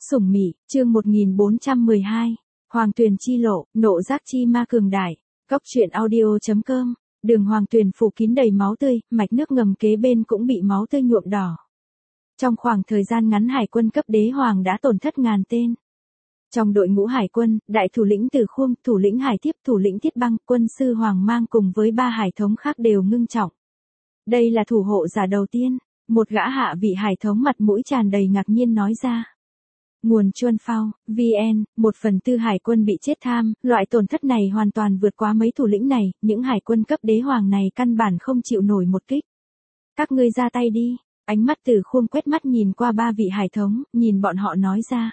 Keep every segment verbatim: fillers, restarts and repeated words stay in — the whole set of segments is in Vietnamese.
Sủng Mị, chương một nghìn bốn trăm mười hai. Hoàng Tuyền chi lộ, nộ giác chi ma cường đại. Góc truyện audio chấm com. Đường Hoàng Tuyền phủ kín đầy máu tươi, mạch nước ngầm kế bên cũng bị máu tươi nhuộm đỏ. Trong khoảng thời gian ngắn hải quân cấp đế hoàng đã tổn thất ngàn tên. Trong đội ngũ hải quân, đại thủ lĩnh Từ Khuông, thủ lĩnh Hải Thiếp, thủ lĩnh Thiết Băng, quân sư Hoàng Mang cùng với ba hải thống khác đều ngưng trọng. Đây là thủ hộ giả đầu tiên, một gã hạ vị hải thống mặt mũi tràn đầy ngạc nhiên nói ra. Nguồn Chuân Phao, vê en, một phần tư hải quân bị chết tham, loại tổn thất này hoàn toàn vượt quá mấy thủ lĩnh này, những hải quân cấp đế hoàng này căn bản không chịu nổi một kích. Các ngươi ra tay đi, ánh mắt Từ Khuông quét mắt nhìn qua ba vị hải thống, nhìn bọn họ nói ra.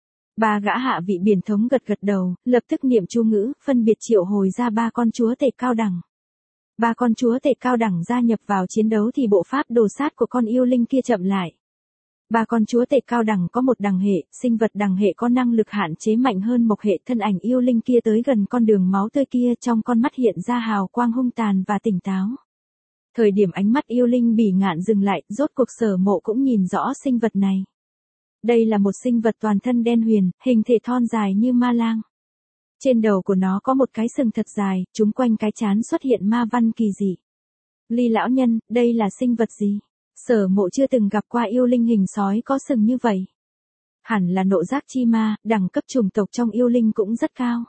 Ba gã hạ vị biển thống gật gật đầu, lập tức niệm chú ngữ, phân biệt triệu hồi ra ba con chúa tể cao đẳng. Ba con chúa tể cao đẳng gia nhập vào chiến đấu thì bộ pháp đồ sát của con yêu linh kia chậm lại. Ba con chúa tể cao đẳng có một đẳng hệ, sinh vật đẳng hệ có năng lực hạn chế mạnh hơn mộc hệ, thân ảnh yêu linh kia tới gần con đường máu tươi kia, trong con mắt hiện ra hào quang hung tàn và tỉnh táo. Thời điểm ánh mắt yêu linh bỉ ngạn dừng lại, rốt cuộc Sở Mộ cũng nhìn rõ sinh vật này. Đây là một sinh vật toàn thân đen huyền, hình thể thon dài như ma lang. Trên đầu của nó có một cái sừng thật dài, chúng quanh cái trán xuất hiện ma văn kỳ dị. Ly lão nhân, đây là sinh vật gì? Sở Mộ chưa từng gặp qua yêu linh hình sói có sừng như vậy. Hẳn là nộ giác chi ma, đẳng cấp chủng tộc trong yêu linh cũng rất cao.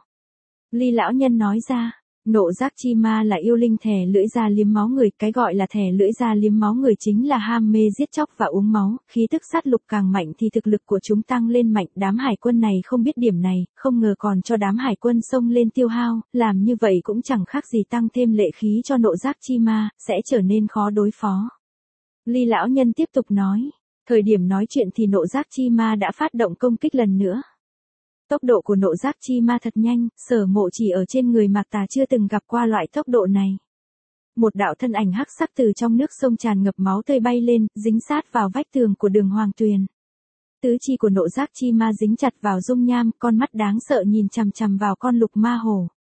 Ly lão nhân nói ra, nộ giác chi ma là yêu linh thè lưỡi ra liếm máu người, cái gọi là thè lưỡi ra liếm máu người chính là ham mê giết chóc và uống máu, khí tức sát lục càng mạnh thì thực lực của chúng tăng lên mạnh, đám hải quân này không biết điểm này, không ngờ còn cho đám hải quân xông lên tiêu hao, làm như vậy cũng chẳng khác gì tăng thêm lệ khí cho nộ giác chi ma, sẽ trở nên khó đối phó. Ly lão nhân tiếp tục nói, thời điểm nói chuyện thì nộ giác chi ma đã phát động công kích lần nữa. Tốc độ của nộ giác chi ma thật nhanh, Sở Mộ chỉ ở trên người Mạc Tà chưa từng gặp qua loại tốc độ này. Một đạo thân ảnh hắc sắc từ trong nước sông tràn ngập máu tươi bay lên, dính sát vào vách tường của đường Hoàng Tuyền. Tứ chi của nộ giác chi ma dính chặt vào dung nham, con mắt đáng sợ nhìn chằm chằm vào con lục ma hổ.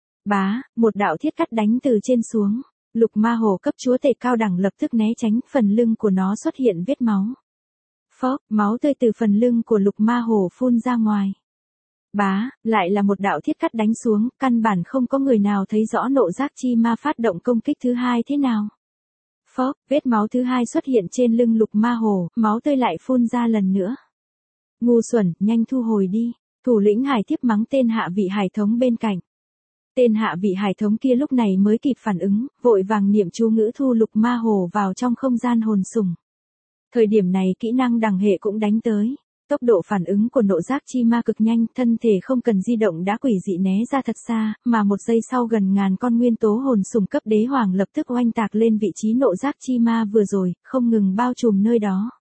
Bá, một đạo thiết cắt đánh từ trên xuống. Lục ma hổ cấp chúa tể cao đẳng lập tức né tránh, phần lưng của nó xuất hiện vết máu. Phốc, máu tươi từ phần lưng của lục ma hổ phun ra ngoài. Bá, lại là một đạo thiết cắt đánh xuống, căn bản không có người nào thấy rõ nộ giác chi ma phát động công kích thứ hai thế nào. Phốc, vết máu thứ hai xuất hiện trên lưng lục ma hổ, máu tươi lại phun ra lần nữa. Ngu xuẩn, nhanh thu hồi đi, thủ lĩnh Hải Thiếp mắng tên hạ vị hải thống bên cạnh. Tên hạ vị hải thống kia lúc này mới kịp phản ứng, vội vàng niệm chú ngữ thu lục ma hổ vào trong không gian hồn sủng. Thời điểm này kỹ năng đẳng hệ cũng đánh tới. Tốc độ phản ứng của nộ giác chi ma cực nhanh, thân thể không cần di động đã quỷ dị né ra thật xa, mà một giây sau gần ngàn con nguyên tố hồn sủng cấp đế hoàng lập tức oanh tạc lên vị trí nộ giác chi ma vừa rồi, không ngừng bao trùm nơi đó.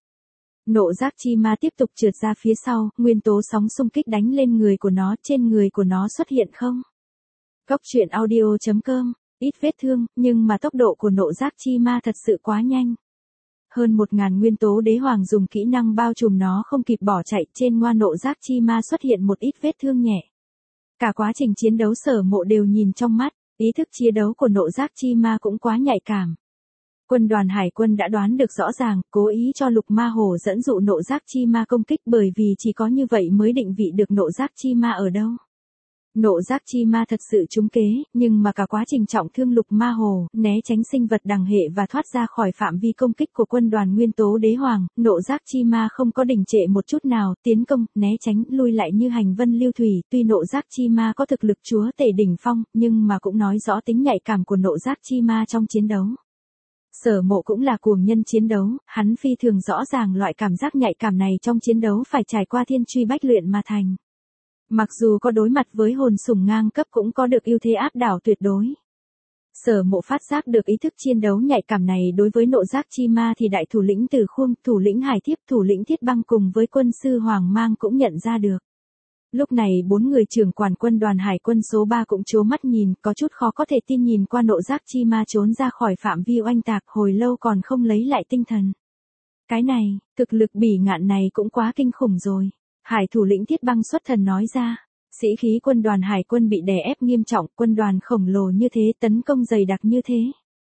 Nộ giác chi ma tiếp tục trượt ra phía sau, nguyên tố sóng xung kích đánh lên người của nó, trên người của nó xuất hiện không. Góc truyện audio chấm com, ít vết thương, nhưng mà tốc độ của nộ giác chi ma thật sự quá nhanh. Hơn một ngàn nguyên tố đế hoàng dùng kỹ năng bao trùm nó không kịp bỏ chạy, trên ngoa nộ giác chi ma xuất hiện một ít vết thương nhẹ. Cả quá trình chiến đấu Sở Mộ đều nhìn trong mắt, ý thức chiến đấu của nộ giác chi ma cũng quá nhạy cảm. Quân đoàn hải quân đã đoán được rõ ràng, cố ý cho lục ma hổ dẫn dụ nộ giác chi ma công kích bởi vì chỉ có như vậy mới định vị được nộ giác chi ma ở đâu. Nộ giác chi ma thật sự trúng kế, nhưng mà cả quá trình trọng thương lục ma hồ, né tránh sinh vật đẳng hệ và thoát ra khỏi phạm vi công kích của quân đoàn nguyên tố đế hoàng, nộ giác chi ma không có đình trệ một chút nào, tiến công, né tránh, lui lại như hành vân lưu thủy, tuy nộ giác chi ma có thực lực chúa tể đỉnh phong, nhưng mà cũng nói rõ tính nhạy cảm của nộ giác chi ma trong chiến đấu. Sở Mộ cũng là cuồng nhân chiến đấu, hắn phi thường rõ ràng loại cảm giác nhạy cảm này trong chiến đấu phải trải qua thiên truy bách luyện mà thành. Mặc dù có đối mặt với hồn sủng ngang cấp cũng có được ưu thế áp đảo tuyệt đối. Sở Mộ phát giác được ý thức chiến đấu nhạy cảm này đối với nộ giác chi ma thì đại thủ lĩnh Từ Khuông, thủ lĩnh Hải Thiếp, thủ lĩnh Thiết Băng cùng với quân sư Hoàng Mang cũng nhận ra được. Lúc này bốn người trưởng quản quân đoàn hải quân số ba cũng trố mắt nhìn, có chút khó có thể tin nhìn qua nộ giác chi ma trốn ra khỏi phạm vi oanh tạc hồi lâu còn không lấy lại tinh thần. Cái này, thực lực bỉ ngạn này cũng quá kinh khủng rồi. Hải thủ lĩnh Thiết Băng xuất thần nói ra, sĩ khí quân đoàn hải quân bị đè ép nghiêm trọng, quân đoàn khổng lồ như thế, tấn công dày đặc như thế.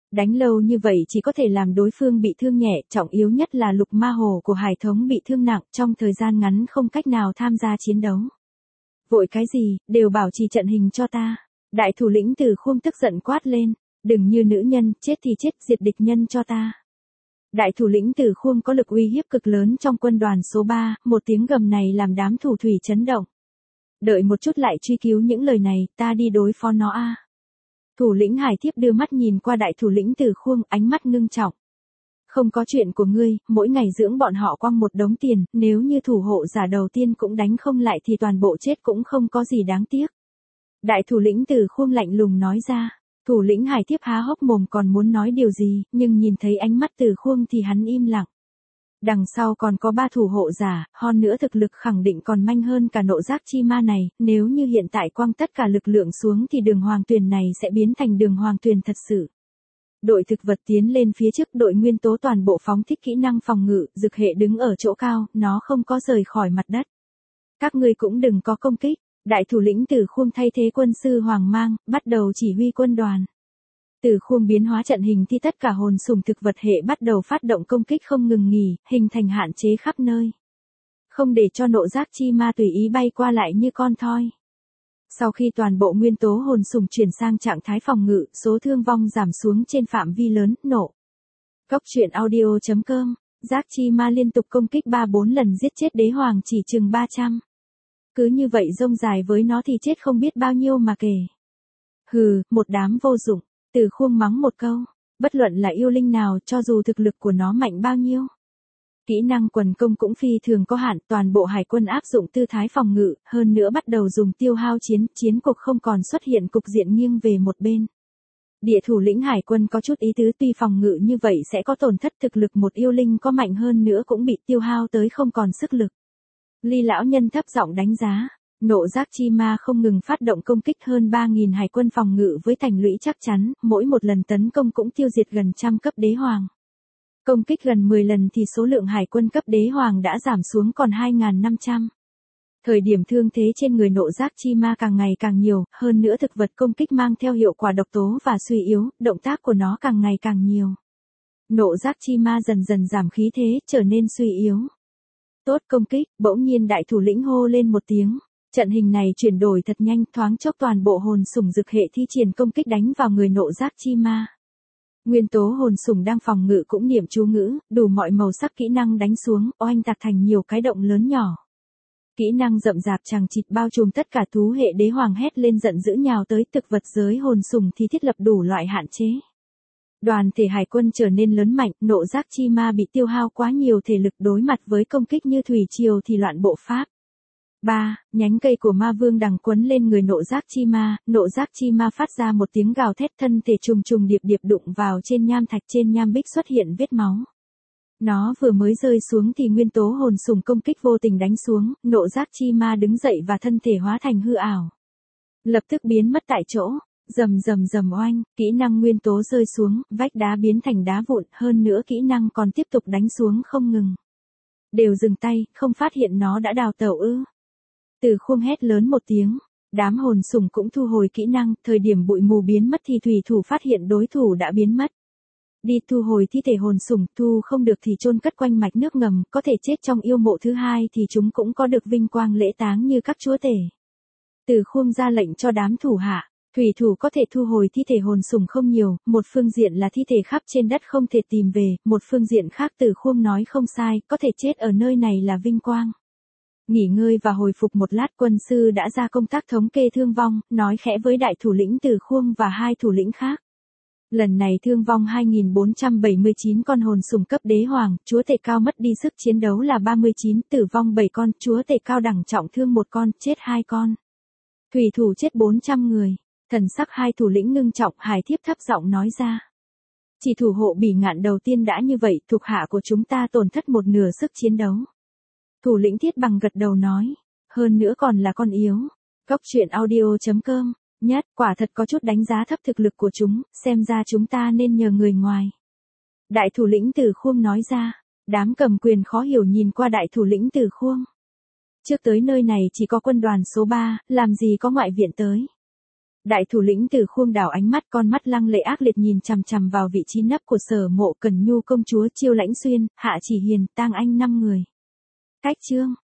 Đánh lâu như vậy chỉ có thể làm đối phương bị thương nhẹ, trọng yếu nhất là Lục Ma Hồ của Hải Thống bị thương nặng, trong thời gian ngắn không cách nào tham gia chiến đấu. Vội cái gì, đều bảo trì trận hình cho ta. Đại thủ lĩnh Từ Khuông tức giận quát lên, đừng như nữ nhân, chết thì chết, diệt địch nhân cho ta. Đại thủ lĩnh Từ Khuông có lực uy hiếp cực lớn trong quân đoàn số ba, một tiếng gầm này làm đám thủ thủy chấn động. Đợi một chút lại truy cứu những lời này, ta đi đối phó nó a. Thủ lĩnh Hải Thiếp đưa mắt nhìn qua đại thủ lĩnh Từ Khuông, ánh mắt ngưng trọng. Không có chuyện của ngươi, mỗi ngày dưỡng bọn họ quăng một đống tiền, nếu như thủ hộ giả đầu tiên cũng đánh không lại thì toàn bộ chết cũng không có gì đáng tiếc. Đại thủ lĩnh Từ Khuông lạnh lùng nói ra. Thủ lĩnh Hải Thiếp há hốc mồm còn muốn nói điều gì, nhưng nhìn thấy ánh mắt Từ Khuông thì hắn im lặng. Đằng sau còn có ba thủ hộ giả, hơn nữa thực lực khẳng định còn manh hơn cả nộ giác chi ma này, nếu như hiện tại quăng tất cả lực lượng xuống thì đường hoàng tuyền này sẽ biến thành đường hoàng tuyền thật sự. Đội thực vật tiến lên phía trước, đội nguyên tố toàn bộ phóng thích kỹ năng phòng ngự, Dực Hệ đứng ở chỗ cao, nó không có rời khỏi mặt đất. Các ngươi cũng đừng có công kích. Đại thủ lĩnh Từ Khuông thay thế quân sư Hoàng Mang, bắt đầu chỉ huy quân đoàn. Từ Khuông biến hóa trận hình thì tất cả hồn sủng thực vật hệ bắt đầu phát động công kích không ngừng nghỉ, hình thành hạn chế khắp nơi. Không để cho nộ giác chi ma tùy ý bay qua lại như con thoi. Sau khi toàn bộ nguyên tố hồn sủng chuyển sang trạng thái phòng ngự, số thương vong giảm xuống trên phạm vi lớn, nộ. Cốc truyện audio chấm com, giác chi ma liên tục công kích ba bốn lần giết chết đế hoàng chỉ chừng ba trăm. Cứ như vậy rông dài với nó thì chết không biết bao nhiêu mà kể. Hừ, một đám vô dụng. Từ Khuông mắng một câu, bất luận là yêu linh nào cho dù thực lực của nó mạnh bao nhiêu. Kỹ năng quần công cũng phi thường có hạn, toàn bộ hải quân áp dụng tư thái phòng ngự, hơn nữa bắt đầu dùng tiêu hao chiến, chiến cuộc không còn xuất hiện cục diện nghiêng về một bên. Địa thủ lĩnh hải quân có chút ý tứ, tuy phòng ngự như vậy sẽ có tổn thất thực lực, một yêu linh có mạnh hơn nữa cũng bị tiêu hao tới không còn sức lực. Ly lão nhân thấp giọng đánh giá. Nộ giác chi ma không ngừng phát động công kích, hơn ba nghìn hải quân phòng ngự với thành lũy chắc chắn, mỗi một lần tấn công cũng tiêu diệt gần trăm cấp đế hoàng. Công kích gần mười lần thì số lượng hải quân cấp đế hoàng đã giảm xuống còn hai nghìn năm trăm. Thời điểm thương thế trên người nộ giác chi ma càng ngày càng nhiều, hơn nữa thực vật công kích mang theo hiệu quả độc tố và suy yếu, động tác của nó càng ngày càng nhiều. Nộ giác chi ma dần dần giảm khí thế, trở nên suy yếu. Tốt công kích, bỗng nhiên đại thủ lĩnh hô lên một tiếng. Trận hình này chuyển đổi thật nhanh, thoáng chốc toàn bộ hồn sủng Dực Hệ thi triển công kích đánh vào người nộ giác chi ma. Nguyên tố hồn sủng đang phòng ngự cũng niệm chú ngữ, đủ mọi màu sắc kỹ năng đánh xuống, oanh tạc thành nhiều cái động lớn nhỏ. Kỹ năng rậm rạp chằng chịt bao trùm tất cả thú hệ, đế hoàng hét lên giận dữ nhào tới, thực vật giới hồn sủng thì thiết lập đủ loại hạn chế. Đoàn thể hải quân trở nên lớn mạnh, nộ giác chi ma bị tiêu hao quá nhiều thể lực, đối mặt với công kích như thủy triều thì loạn bộ pháp. ba. Nhánh cây của ma vương đằng quấn lên người nộ giác chi ma, nộ giác chi ma phát ra một tiếng gào thét, thân thể trùng trùng điệp điệp đụng vào trên nham thạch, trên nham bích xuất hiện vết máu. Nó vừa mới rơi xuống thì nguyên tố hồn sủng công kích vô tình đánh xuống, nộ giác chi ma đứng dậy và thân thể hóa thành hư ảo. Lập tức biến mất tại chỗ, rầm rầm rầm oanh, kỹ năng nguyên tố rơi xuống, vách đá biến thành đá vụn, hơn nữa kỹ năng còn tiếp tục đánh xuống không ngừng. Đều dừng tay, không phát hiện nó đã đào tẩu ư. Từ Khuông hét lớn một tiếng, đám hồn sủng cũng thu hồi kỹ năng, thời điểm bụi mù biến mất thì thủy thủ phát hiện đối thủ đã biến mất. Đi thu hồi thi thể hồn sủng, thu không được thì chôn cất quanh mạch nước ngầm, có thể chết trong yêu mộ thứ hai thì chúng cũng có được vinh quang lễ táng như các chúa tể. Từ Khuông ra lệnh cho đám thủ hạ, thủy thủ có thể thu hồi thi thể hồn sủng không nhiều, một phương diện là thi thể khắp trên đất không thể tìm về, một phương diện khác Từ Khuông nói không sai, có thể chết ở nơi này là vinh quang. Nghỉ ngơi và hồi phục một lát, quân sư đã ra công tác thống kê thương vong, nói khẽ với đại thủ lĩnh Từ Khuông và hai thủ lĩnh khác. Lần này thương vong hai nghìn bốn trăm bảy mươi chín con hồn sủng cấp đế hoàng, chúa tể cao mất đi sức chiến đấu là ba mươi chín, tử vong bảy con, chúa tể cao đẳng trọng thương một con, chết hai con. Thủy thủ chết bốn trăm người, thần sắc hai thủ lĩnh ngưng trọng, Hải Thiếp thấp giọng nói ra. Chỉ thủ hộ Bỉ Ngạn đầu tiên đã như vậy, thuộc hạ của chúng ta tổn thất một nửa sức chiến đấu. Thủ lĩnh Thiết Bằng gật đầu nói, hơn nữa còn là con yếu. Cốc truyện audio chấm com, nhất, quả thật có chút đánh giá thấp thực lực của chúng, xem ra chúng ta nên nhờ người ngoài. Đại thủ lĩnh Từ Khuông nói ra, đám cầm quyền khó hiểu nhìn qua đại thủ lĩnh Từ Khuông. Trước tới nơi này chỉ có quân đoàn số ba, làm gì có ngoại viện tới. Đại thủ lĩnh Từ Khuông đảo ánh mắt, con mắt lăng lệ ác liệt nhìn chằm chằm vào vị trí nấp của Sở Mộ Cần Nhu công chúa, Chiêu Lãnh Xuyên, Hạ Chỉ Hiền, Tang Anh năm người. Cách chương